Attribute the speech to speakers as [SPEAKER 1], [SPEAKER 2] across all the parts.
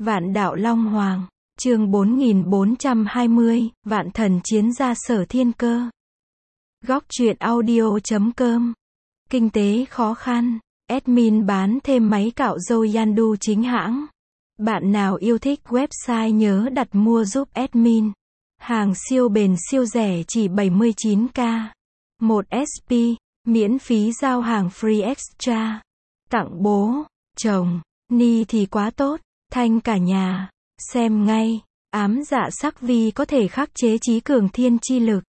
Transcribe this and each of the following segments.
[SPEAKER 1] Vạn đạo Long Hoàng, chương 4420, Vạn thần chiến gia Sở Thiên Cơ. Góc truyện audio.com. Kinh tế khó khăn, admin bán thêm máy cạo râu Yandu chính hãng. Bạn nào yêu thích website nhớ đặt mua giúp admin. Hàng siêu bền siêu rẻ chỉ 79k. 1 SP, miễn phí giao hàng free extra. Tặng bố, chồng, ni thì quá tốt, thanh cả nhà. Xem ngay, ám dạ sắc vi có thể khắc chế trí cường thiên chi lực.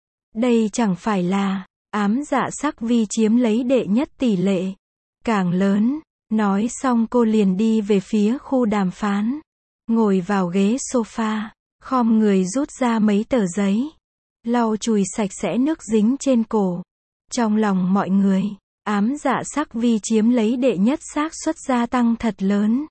[SPEAKER 1] Đây chẳng phải là, ám dạ sắc vi chiếm lấy đệ nhất tỷ lệ. Càng lớn, nói xong cô liền đi về phía khu đàm phán. Ngồi vào ghế sofa, khom người rút ra mấy tờ giấy. Lau chùi sạch sẽ nước dính trên cổ. Trong lòng mọi người, ám dạ sắc vi chiếm lấy đệ nhất xác suất gia tăng thật lớn.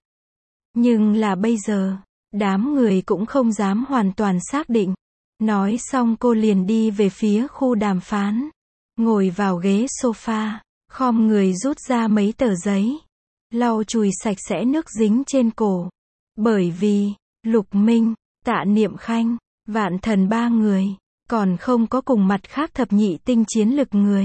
[SPEAKER 1] Nhưng là bây giờ, đám người cũng không dám hoàn toàn xác định. Nói xong cô liền đi về phía khu đàm phán. Ngồi vào ghế sofa, khom người rút ra mấy tờ giấy. Lau chùi sạch sẽ nước dính trên cổ. Bởi vì, Lục Minh, Tạ Niệm Khanh, Vạn Thần ba người, còn không có cùng mặt khác thập nhị tinh chiến lực người.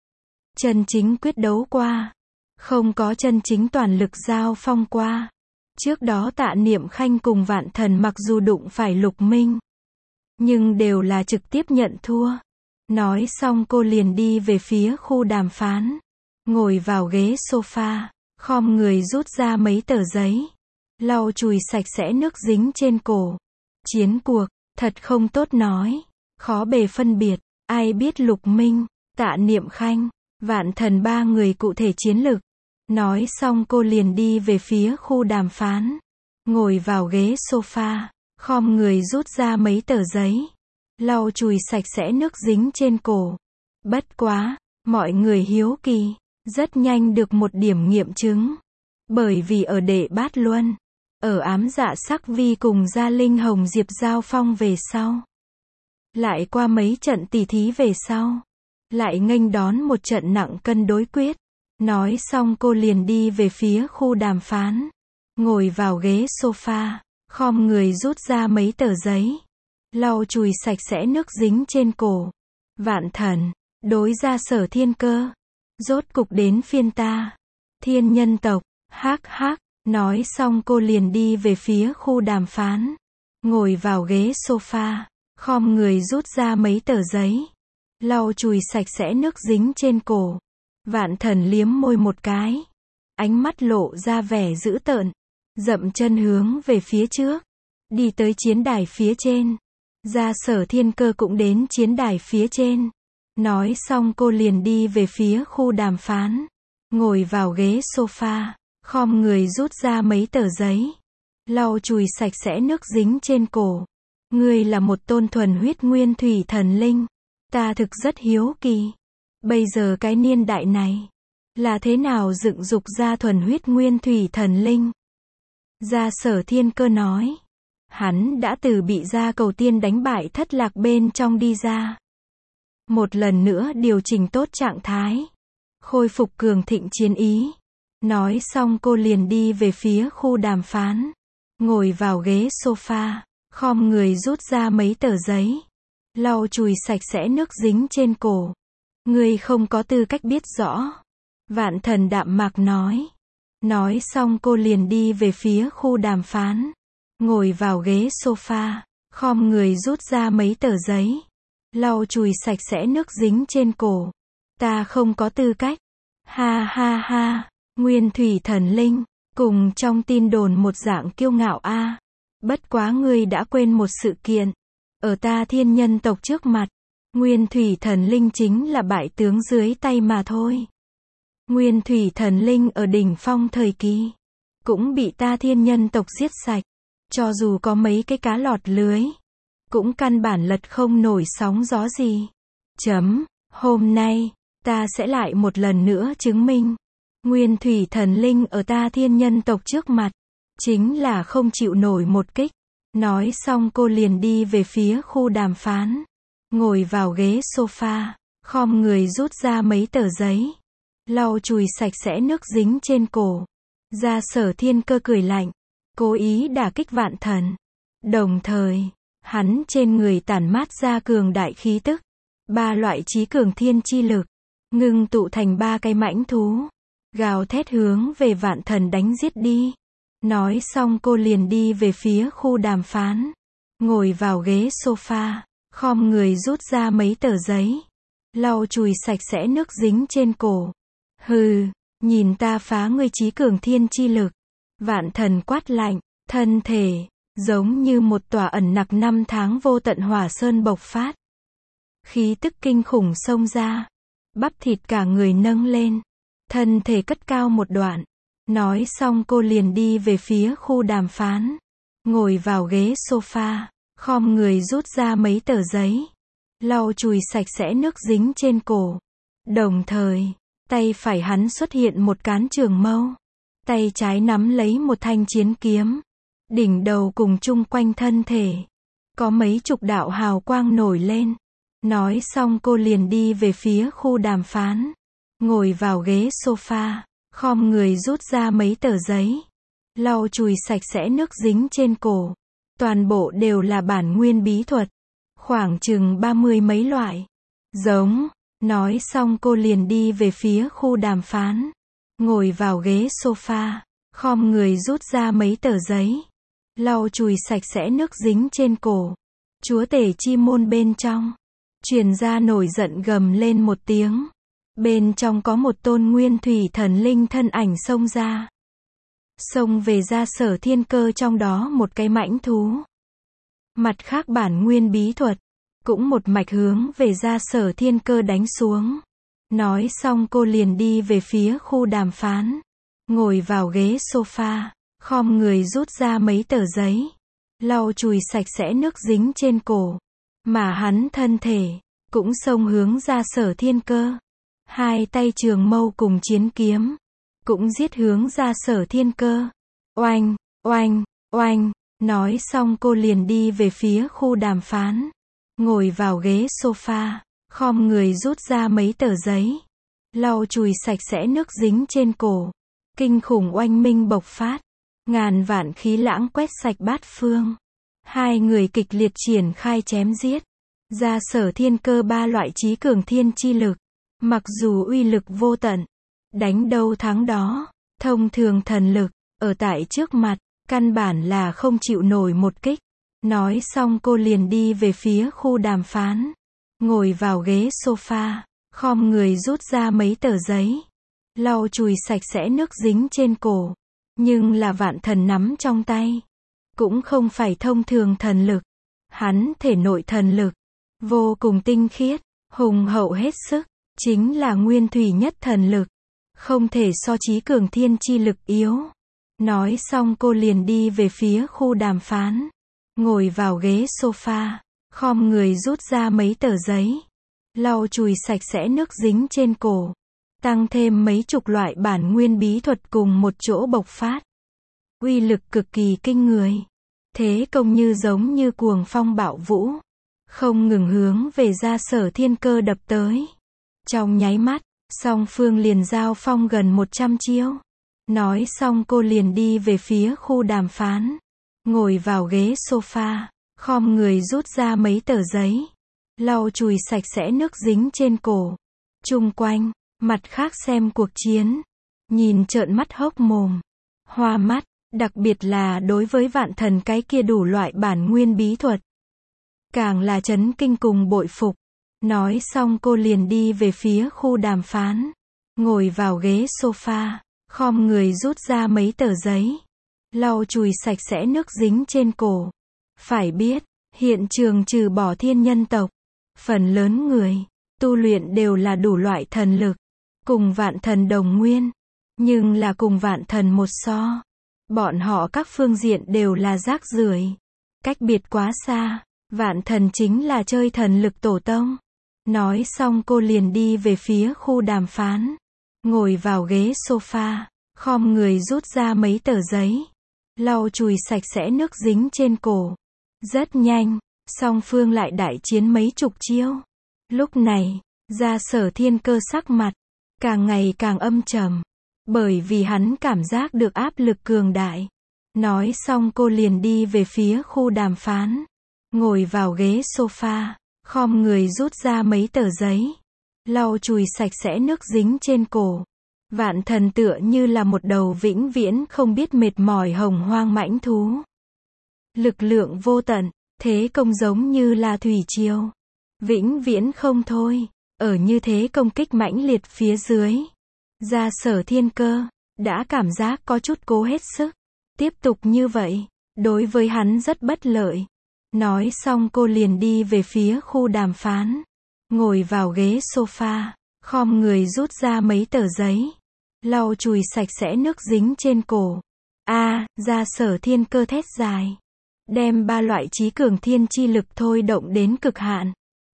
[SPEAKER 1] Chân chính quyết đấu qua. Không có chân chính toàn lực giao phong qua. Trước đó Tạ Niệm Khanh cùng Vạn Thần mặc dù đụng phải Lục Minh, nhưng đều là trực tiếp nhận thua. Nói xong cô liền đi về phía khu đàm phán. Ngồi vào ghế sofa, khom người rút ra mấy tờ giấy. Lau chùi sạch sẽ nước dính trên cổ. Chiến cuộc, thật không tốt nói. Khó bề phân biệt, ai biết Lục Minh, Tạ Niệm Khanh, Vạn Thần ba người cụ thể chiến lực. Nói xong cô liền đi về phía khu đàm phán. Ngồi vào ghế sofa, khom người rút ra mấy tờ giấy. Lau chùi sạch sẽ nước dính trên cổ. Bất quá, mọi người hiếu kỳ, rất nhanh được một điểm nghiệm chứng. Bởi vì ở Đệ Bát Luân, ở ám dạ sắc vi cùng Gia Linh Hồng Diệp giao phong về sau. Lại qua mấy trận tỉ thí về sau. Lại nghênh đón một trận nặng cân đối quyết. Nói xong cô liền đi về phía khu đàm phán. Ngồi vào ghế sofa, khom người rút ra mấy tờ giấy. Lau chùi sạch sẽ nước dính trên cổ. Vạn Thần, đối ra Sở Thiên Cơ. Rốt cục đến phiên ta. Thiên nhân tộc, hắc hắc. Nói xong cô liền đi về phía khu đàm phán. Ngồi vào ghế sofa, khom người rút ra mấy tờ giấy. Lau chùi sạch sẽ nước dính trên cổ. Vạn Thần liếm môi một cái. Ánh mắt lộ ra vẻ dữ tợn. Dậm chân hướng về phía trước. Đi tới chiến đài phía trên. Ra Sở Thiên Cơ cũng đến chiến đài phía trên. Nói xong cô liền đi về phía khu đàm phán. Ngồi vào ghế sofa, khom người rút ra mấy tờ giấy. Lau chùi sạch sẽ nước dính trên cổ. Ngươi là một tôn thuần huyết nguyên thủy thần linh. Ta thực rất hiếu kỳ. Bây giờ cái niên đại này, là thế nào dựng dục ra thuần huyết nguyên thủy thần linh? Ra Sở Thiên Cơ nói. Hắn đã từ bị Gia Cầu Tiên đánh bại thất lạc bên trong đi ra. Một lần nữa điều chỉnh tốt trạng thái. Khôi phục cường thịnh chiến ý. Nói xong cô liền đi về phía khu đàm phán. Ngồi vào ghế sofa, khom người rút ra mấy tờ giấy. Lau chùi sạch sẽ nước dính trên cổ. Ngươi không có tư cách biết rõ. Vạn Thần đạm mạc nói. Nói xong cô liền đi về phía khu đàm phán. Ngồi vào ghế sofa, khom người rút ra mấy tờ giấy. Lau chùi sạch sẽ nước dính trên cổ. Ta không có tư cách. Ha ha ha, nguyên thủy thần linh, cùng trong tin đồn một dạng kiêu ngạo a. Bất quá ngươi đã quên một sự kiện. Ở ta thiên nhân tộc trước mặt, nguyên thủy thần linh chính là bại tướng dưới tay mà thôi. Nguyên thủy thần linh ở đỉnh phong thời kỳ, cũng bị ta thiên nhân tộc giết sạch. Cho dù có mấy cái cá lọt lưới, cũng căn bản lật không nổi sóng gió gì. Hôm nay, ta sẽ lại một lần nữa chứng minh. Nguyên thủy thần linh ở ta thiên nhân tộc trước mặt, chính là không chịu nổi một kích. Nói xong cô liền đi về phía khu đàm phán. Ngồi vào ghế sofa, khom người rút ra mấy tờ giấy. Lau chùi sạch sẽ nước dính trên cổ. Ra Sở Thiên Cơ cười lạnh. cố ý đả kích Vạn Thần. Đồng thời, hắn trên người tản mát ra cường đại khí tức. 3 loại chí cường thiên chi lực, ngưng tụ thành 3 cái mãnh thú. Gào thét hướng về Vạn Thần đánh giết đi. Nói xong cô liền đi về phía khu đàm phán. Ngồi vào ghế sofa, khom người rút ra mấy tờ giấy. Lau chùi sạch sẽ nước dính trên cổ. Hừ, nhìn ta phá ngươi chí cường thiên chi lực. Vạn Thần quát lạnh, thân thể, giống như một tòa ẩn nặc 5 tháng vô tận hỏa sơn bộc phát. Khí tức kinh khủng xông ra. Bắp thịt cả người nâng lên. Thân thể cất cao một đoạn. Nói xong cô liền đi về phía khu đàm phán. Ngồi vào ghế sofa, khom người rút ra mấy tờ giấy. Lau chùi sạch sẽ nước dính trên cổ. Đồng thời, tay phải hắn xuất hiện một cán trường mâu. Tay trái nắm lấy một thanh chiến kiếm. Đỉnh đầu cùng chung quanh thân thể. Có mấy chục đạo hào quang nổi lên. Nói xong cô liền đi về phía khu đàm phán. Ngồi vào ghế sofa, khom người rút ra mấy tờ giấy. Lau chùi sạch sẽ nước dính trên cổ. Toàn bộ đều là bản nguyên bí thuật. Khoảng chừng 30 mấy loại. Giống. Nói xong cô liền đi về phía khu đàm phán. Ngồi vào ghế sofa, khom người rút ra mấy tờ giấy. Lau chùi sạch sẽ nước dính trên cổ. Chúa tể chi môn bên trong. Truyền ra nổi giận gầm lên một tiếng. Bên trong có một tôn nguyên thủy thần linh thân ảnh xông ra. Xông về ra Sở Thiên Cơ, trong đó một cái mãnh thú. Mặt khác bản nguyên bí thuật, cũng một mạch hướng về ra Sở Thiên Cơ đánh xuống. Nói xong cô liền đi về phía khu đàm phán. Ngồi vào ghế sofa, khom người rút ra mấy tờ giấy. Lau chùi sạch sẽ nước dính trên cổ. Mà hắn thân thể, cũng xông hướng ra Sở Thiên Cơ. 2 tay trường mâu cùng chiến kiếm, cũng giết hướng ra Sở Thiên Cơ. Oanh, oanh, oanh. Nói xong cô liền đi về phía khu đàm phán. Ngồi vào ghế sofa, khom người rút ra mấy tờ giấy. Lau chùi sạch sẽ nước dính trên cổ. Kinh khủng oanh minh bộc phát. Ngàn vạn khí lãng quét sạch bát phương. 2 người kịch liệt triển khai chém giết. Ra Sở Thiên Cơ 3 loại chí cường thiên chi lực. Mặc dù uy lực vô tận, đánh đâu thắng đó, thông thường thần lực, ở tại trước mặt, căn bản là không chịu nổi một kích. Nói xong cô liền đi về phía khu đàm phán. Ngồi vào ghế sofa, khom người rút ra mấy tờ giấy. Lau chùi sạch sẽ nước dính trên cổ. Nhưng là Vạn Thần nắm trong tay. Cũng không phải thông thường thần lực. Hắn thể nội thần lực, vô cùng tinh khiết, hùng hậu hết sức. Chính là nguyên thủy nhất thần lực. Không thể so chí cường thiên chi lực yếu. Nói xong cô liền đi về phía khu đàm phán. Ngồi vào ghế sofa, khom người rút ra mấy tờ giấy. Lau chùi sạch sẽ nước dính trên cổ. Tăng thêm mấy chục loại bản nguyên bí thuật cùng một chỗ bộc phát. Uy lực cực kỳ kinh người. Thế công như giống như cuồng phong bạo vũ. Không ngừng hướng về ra Sở Thiên Cơ đập tới. Trong nháy mắt, song phương liền giao phong gần 100 chiêu. Nói xong cô liền đi về phía khu đàm phán. Ngồi vào ghế sofa, khom người rút ra mấy tờ giấy. Lau chùi sạch sẽ nước dính trên cổ. Chung quanh, mặt khác xem cuộc chiến. Nhìn trợn mắt hốc mồm. Hoa mắt, đặc biệt là đối với Vạn Thần cái kia đủ loại bản nguyên bí thuật. Càng là chấn kinh cùng bội phục. Nói xong cô liền đi về phía khu đàm phán. Ngồi vào ghế sofa, khom người rút ra mấy tờ giấy. Lau chùi sạch sẽ nước dính trên cổ. Phải biết, hiện trường trừ bỏ thiên nhân tộc, phần lớn người, tu luyện đều là đủ loại thần lực. Cùng Vạn Thần đồng nguyên. Nhưng là cùng Vạn Thần một so. Bọn họ các phương diện đều là rác rưởi. Cách biệt quá xa. Vạn Thần chính là chơi thần lực tổ tông. Nói xong cô liền đi về phía khu đàm phán. Ngồi vào ghế sofa, khom người rút ra mấy tờ giấy. Lau chùi sạch sẽ nước dính trên cổ. Rất nhanh, song phương lại đại chiến mấy chục chiêu. Lúc này, ra Sở Thiên Cơ sắc mặt càng ngày càng âm trầm. Bởi vì hắn cảm giác được áp lực cường đại. Nói xong cô liền đi về phía khu đàm phán. Ngồi vào ghế sofa, khom người rút ra mấy tờ giấy. Lau chùi sạch sẽ nước dính trên cổ. Vạn Thần tựa như là một đầu vĩnh viễn không biết mệt mỏi hồng hoang mãnh thú. Lực lượng vô tận, thế công giống như là thủy triều. Vĩnh viễn không thôi, ở như thế công kích mãnh liệt phía dưới. Gia Sở Thiên Cơ, đã cảm giác có chút cố hết sức. Tiếp tục như vậy, đối với hắn rất bất lợi. Nói xong cô liền đi về phía khu đàm phán. Ngồi vào ghế sofa, khom người rút ra mấy tờ giấy. Lau chùi sạch sẽ nước dính trên cổ. Gia Sở Thiên Cơ thét dài. Đem 3 loại trí cường thiên chi lực thôi động đến cực hạn.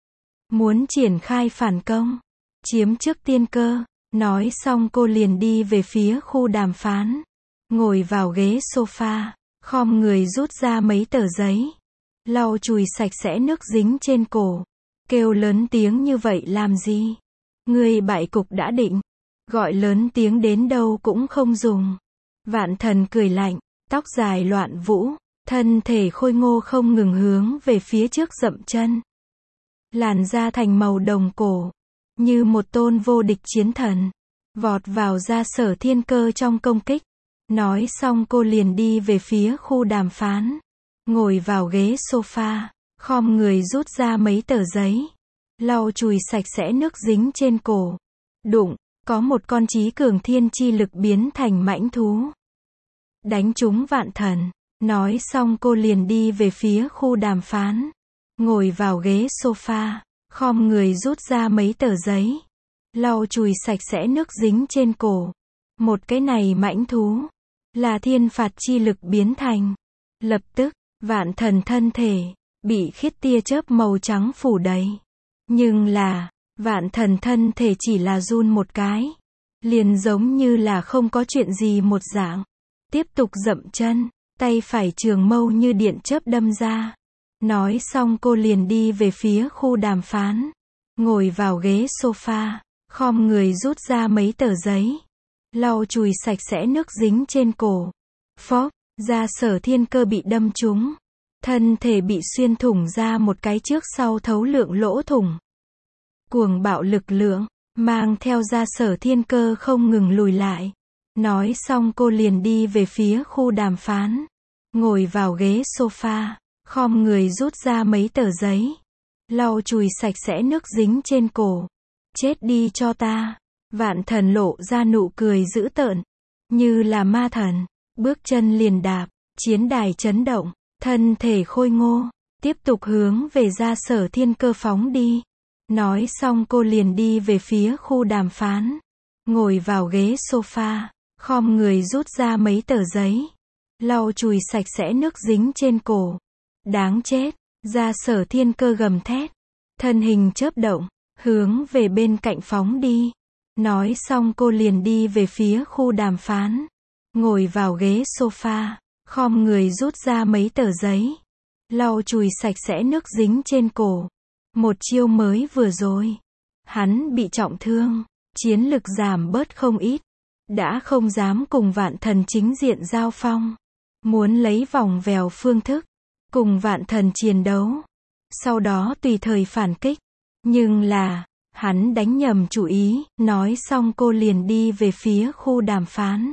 [SPEAKER 1] Muốn triển khai phản công. Chiếm trước tiên cơ. Nói xong cô liền đi về phía khu đàm phán. Ngồi vào ghế sofa, khom người rút ra mấy tờ giấy. Lau chùi sạch sẽ nước dính trên cổ. Kêu lớn tiếng như vậy làm gì? Ngươi bại cục đã định. Gọi lớn tiếng đến đâu cũng không dùng. Vạn Thần cười lạnh, tóc dài loạn vũ, thân thể khôi ngô không ngừng hướng về phía trước dậm chân. Làn da thành màu đồng cổ, như một tôn vô địch chiến thần, vọt vào Gia Sở Thiên Cơ trong công kích. Nói xong cô liền đi về phía khu đàm phán. Ngồi vào ghế sofa, khom người rút ra mấy tờ giấy. Lau chùi sạch sẽ nước dính trên cổ. Đụng, có một con trí cường thiên chi lực biến thành mãnh thú. Đánh trúng Vạn Thần. Nói xong cô liền đi về phía khu đàm phán. Ngồi vào ghế sofa, khom người rút ra mấy tờ giấy. Lau chùi sạch sẽ nước dính trên cổ. Một cái này mãnh thú, là thiên phạt chi lực biến thành. Lập tức, Vạn Thần thân thể, bị khiết tia chớp màu trắng phủ đầy. Nhưng là, Vạn Thần thân thể chỉ là run một cái. Liền giống như là không có chuyện gì một dạng. Tiếp tục dậm chân, tay phải trường mâu như điện chớp đâm ra. Nói xong cô liền đi về phía khu đàm phán. Ngồi vào ghế sofa, khom người rút ra mấy tờ giấy. Lau chùi sạch sẽ nước dính trên cổ. Phốc, Gia Sở Thiên Cơ bị đâm trúng. Thân thể bị xuyên thủng ra một cái trước sau thấu lượng lỗ thủng. Cuồng bạo lực lượng, mang theo Gia Sở Thiên Cơ không ngừng lùi lại. Nói xong cô liền đi về phía khu đàm phán. Ngồi vào ghế sofa, khom người rút ra mấy tờ giấy. Lau chùi sạch sẽ nước dính trên cổ. Chết đi cho ta. Vạn Thần lộ ra nụ cười dữ tợn. Như là ma thần. Bước chân liền đạp. Chiến đài chấn động. Thân thể khôi ngô. Tiếp tục hướng về Gia Sở Thiên Cơ phóng đi. Nói xong cô liền đi về phía khu đàm phán. Ngồi vào ghế sofa, khom người rút ra mấy tờ giấy. Lau chùi sạch sẽ nước dính trên cổ. Đáng chết. Gia Sở Thiên Cơ gầm thét. Thân hình chớp động, hướng về bên cạnh phóng đi. Nói xong cô liền đi về phía khu đàm phán. Ngồi vào ghế sofa, khom người rút ra mấy tờ giấy. Lau chùi sạch sẽ nước dính trên cổ. Một chiêu mới vừa rồi. Hắn bị trọng thương. Chiến lực giảm bớt không ít. Đã không dám cùng Vạn Thần chính diện giao phong. Muốn lấy vòng vèo phương thức. Cùng Vạn Thần chiến đấu. Sau đó tùy thời phản kích. Nhưng là, hắn đánh nhầm chủ ý. Nói xong cô liền đi về phía khu đàm phán.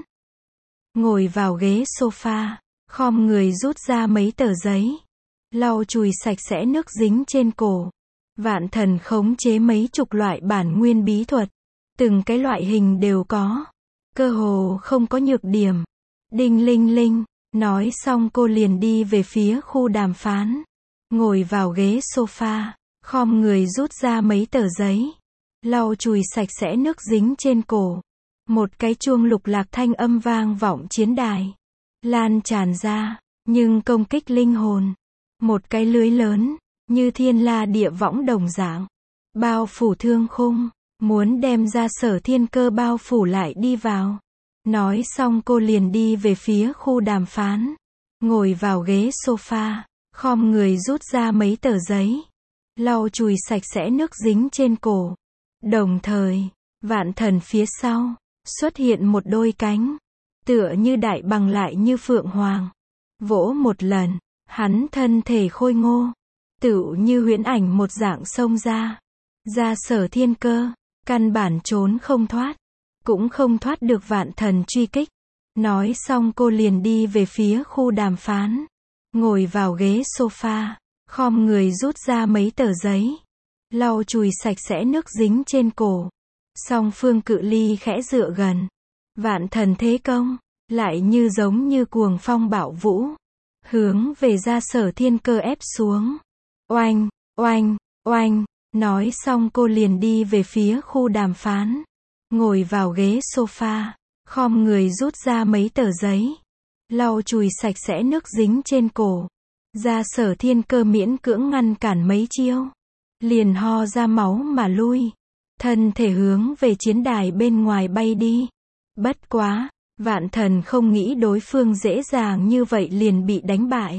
[SPEAKER 1] Ngồi vào ghế sofa, khom người rút ra mấy tờ giấy. Lau chùi sạch sẽ nước dính trên cổ. Vạn Thần khống chế mấy chục loại bản nguyên bí thuật. Từng cái loại hình đều có. Cơ hồ không có nhược điểm. Đinh linh linh. Nói xong cô liền đi về phía khu đàm phán. Ngồi vào ghế sofa, khom người rút ra mấy tờ giấy. Lau chùi sạch sẽ nước dính trên cổ. Một cái chuông lục lạc thanh âm vang vọng chiến đài. Lan tràn ra, nhưng công kích linh hồn. Một cái lưới lớn, như thiên la địa võng đồng dạng. Bao phủ thương khung, muốn đem Gia Sở Thiên Cơ bao phủ lại đi vào. Nói xong cô liền đi về phía khu đàm phán. Ngồi vào ghế sofa, khom người rút ra mấy tờ giấy. Lau chùi sạch sẽ nước dính trên cổ. Đồng thời, Vạn Thần phía sau, xuất hiện một đôi cánh. Tựa như đại bằng lại như phượng hoàng. Vỗ một lần, hắn thân thể khôi ngô, tựu như huyễn ảnh một dạng xông ra. Ra Sở Thiên Cơ, căn bản trốn không thoát, cũng không thoát được Vạn Thần truy kích. Nói xong cô liền đi về phía khu đàm phán, ngồi vào ghế sofa, khom người rút ra mấy tờ giấy, lau chùi sạch sẽ nước dính trên cổ. Song phương cự ly khẽ dựa gần, Vạn Thần thế công, lại như giống như cuồng phong bạo vũ, hướng về Ra Sở Thiên Cơ ép xuống. Oanh, oanh, oanh, nói xong cô liền đi về phía khu đàm phán, ngồi vào ghế sofa, khom người rút ra mấy tờ giấy, lau chùi sạch sẽ nước dính trên cổ. Ra Sở Thiên Cơ miễn cưỡng ngăn cản mấy chiêu, liền ho ra máu mà lui, thân thể hướng về chiến đài bên ngoài bay đi. Bất quá, Vạn Thần không nghĩ đối phương dễ dàng như vậy liền bị đánh bại.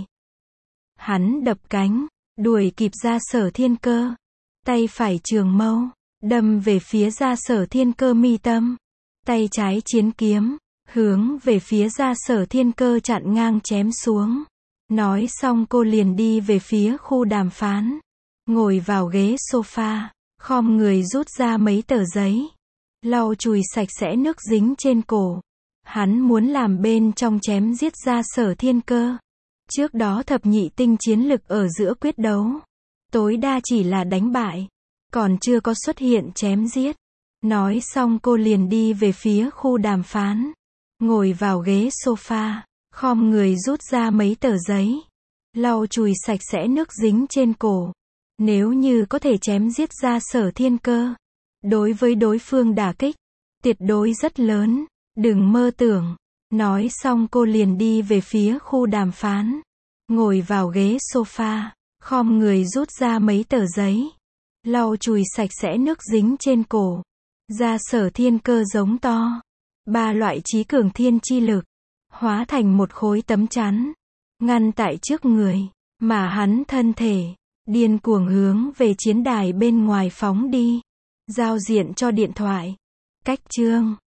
[SPEAKER 1] Hắn đập cánh, đuổi kịp Ra Sở Thiên Cơ, tay phải trường mâu, đâm về phía Ra Sở Thiên Cơ mi tâm, tay trái chiến kiếm, hướng về phía Ra Sở Thiên Cơ chặn ngang chém xuống. Nói xong cô liền đi về phía khu đàm phán, ngồi vào ghế sofa, khom người rút ra mấy tờ giấy, lau chùi sạch sẽ nước dính trên cổ. Hắn muốn làm bên trong chém giết Ra Sở Thiên Cơ. Trước đó thập nhị tinh chiến lực ở giữa quyết đấu, tối đa chỉ là đánh bại, còn chưa có xuất hiện chém giết. Nói xong cô liền đi về phía khu đàm phán, ngồi vào ghế sofa, khom người rút ra mấy tờ giấy, lau chùi sạch sẽ nước dính trên cổ. Nếu như có thể chém giết Ra Sở Thiên Cơ, đối với đối phương đả kích tuyệt đối rất lớn, đừng mơ tưởng. Nói xong cô liền đi về phía khu đàm phán, ngồi vào ghế sofa, khom người rút ra mấy tờ giấy, lau chùi sạch sẽ nước dính trên cổ. Ra Sở Thiên Cơ giống to, ba loại chí cường thiên chi lực hóa thành một khối tấm chắn, ngăn tại trước người, mà hắn thân thể điên cuồng hướng về chiến đài bên ngoài phóng đi. Giao diện cho điện thoại. Cách chương